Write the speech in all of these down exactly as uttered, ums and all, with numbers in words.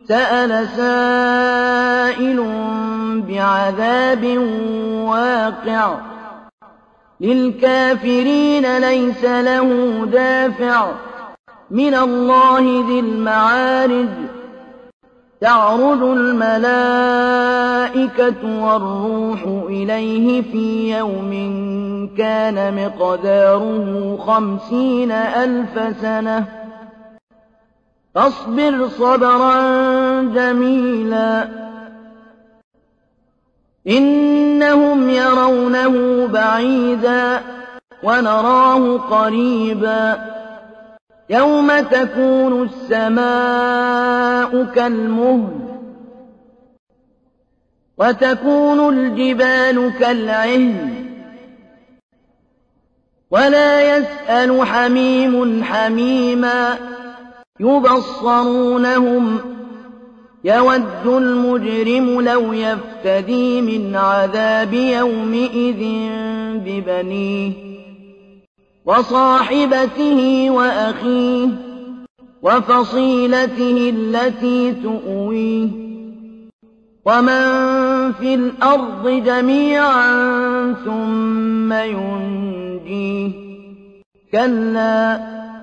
سأل سائل بعذاب واقع للكافرين ليس له دافع من الله ذي المعارج تعرج الملائكة والروح إليه في يوم كان مقداره خمسين ألف سنة فاصبر صبرا جميلا إنهم يرونه بعيدا ونراه قريبا يوم تكون السماء كالمهل وتكون الجبال كالعهن ولا يسأل حميم حميما يبصرونهم يود المجرم لو يفتدي من عذاب يومئذ ببنيه وصاحبته وأخيه وفصيلته التي تؤويه ومن في الأرض جميعا ثم ينجيه كلا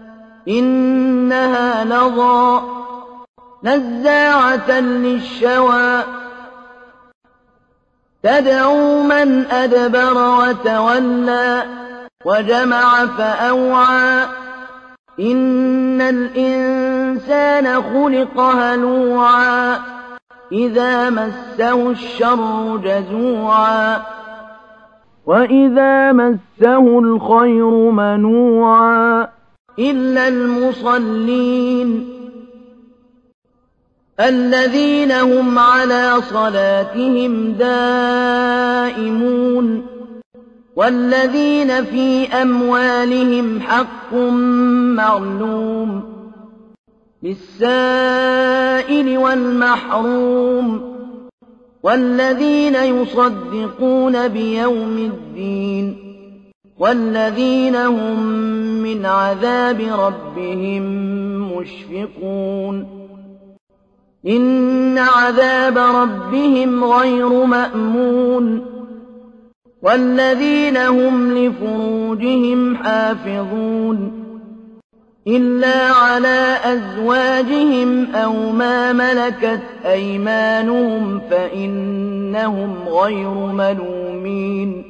إنها لظى نزاعة للشوى تدعو من أدبر وتولى وجمع فأوعى إن الإنسان خلق هلوعا إذا مسه الشر جزوعا وإذا مسه الخير منوعا إلا المصلين الذين هم على صلاتهم دائمون والذين في أموالهم حق معلوم للسائل والمحروم والذين يصدقون بيوم الدين والذين هم من عذاب ربهم مشفقون إن عذاب ربهم غير مأمون والذين هم لفروجهم حافظون إلا على أزواجهم أو ما ملكت أيمانهم فإنهم غير ملومين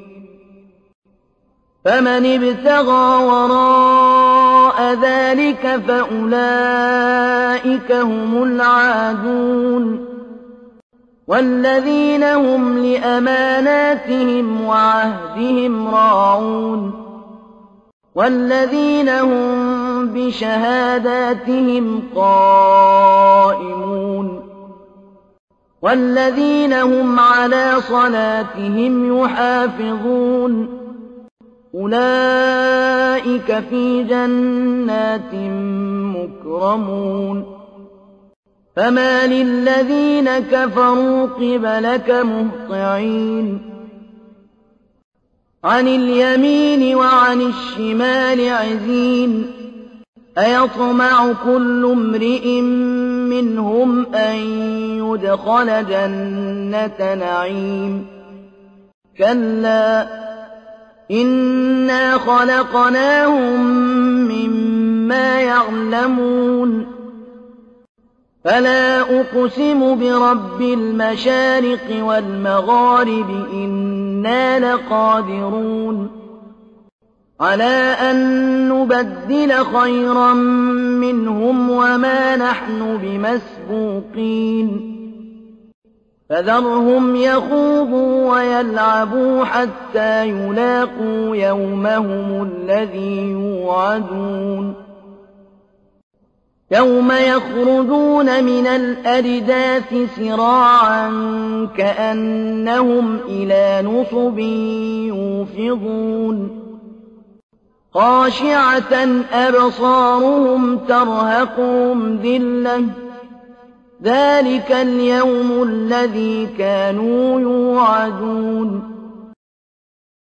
فمن ابتغى وراء ذلك فأولئك هم العادون والذين هم لأماناتهم وعهدهم راعون والذين هم بشهاداتهم قائمون والذين هم على صلاتهم يحافظون أولئك في جنات مكرمون فما للذين كفروا قبلك مهطعين عن اليمين وعن الشمال عزين أيطمع كل امرئ منهم أن يدخل جنة نعيم كلا إنا خلقناهم مما يعلمون فلا أقسم برب المشارق والمغارب إنا لقادرون على أن نبدل خيرا منهم وما نحن بمسبوقين فذرهم يخوضوا ويلعبوا حتى يلاقوا يومهم الذي يوعدون يوم يخرجون من الأجداث سراعا كأنهم إلى نصب يوفضون خاشعة أبصارهم ترهقهم ذلة ذلك اليوم الذي كانوا يوعدون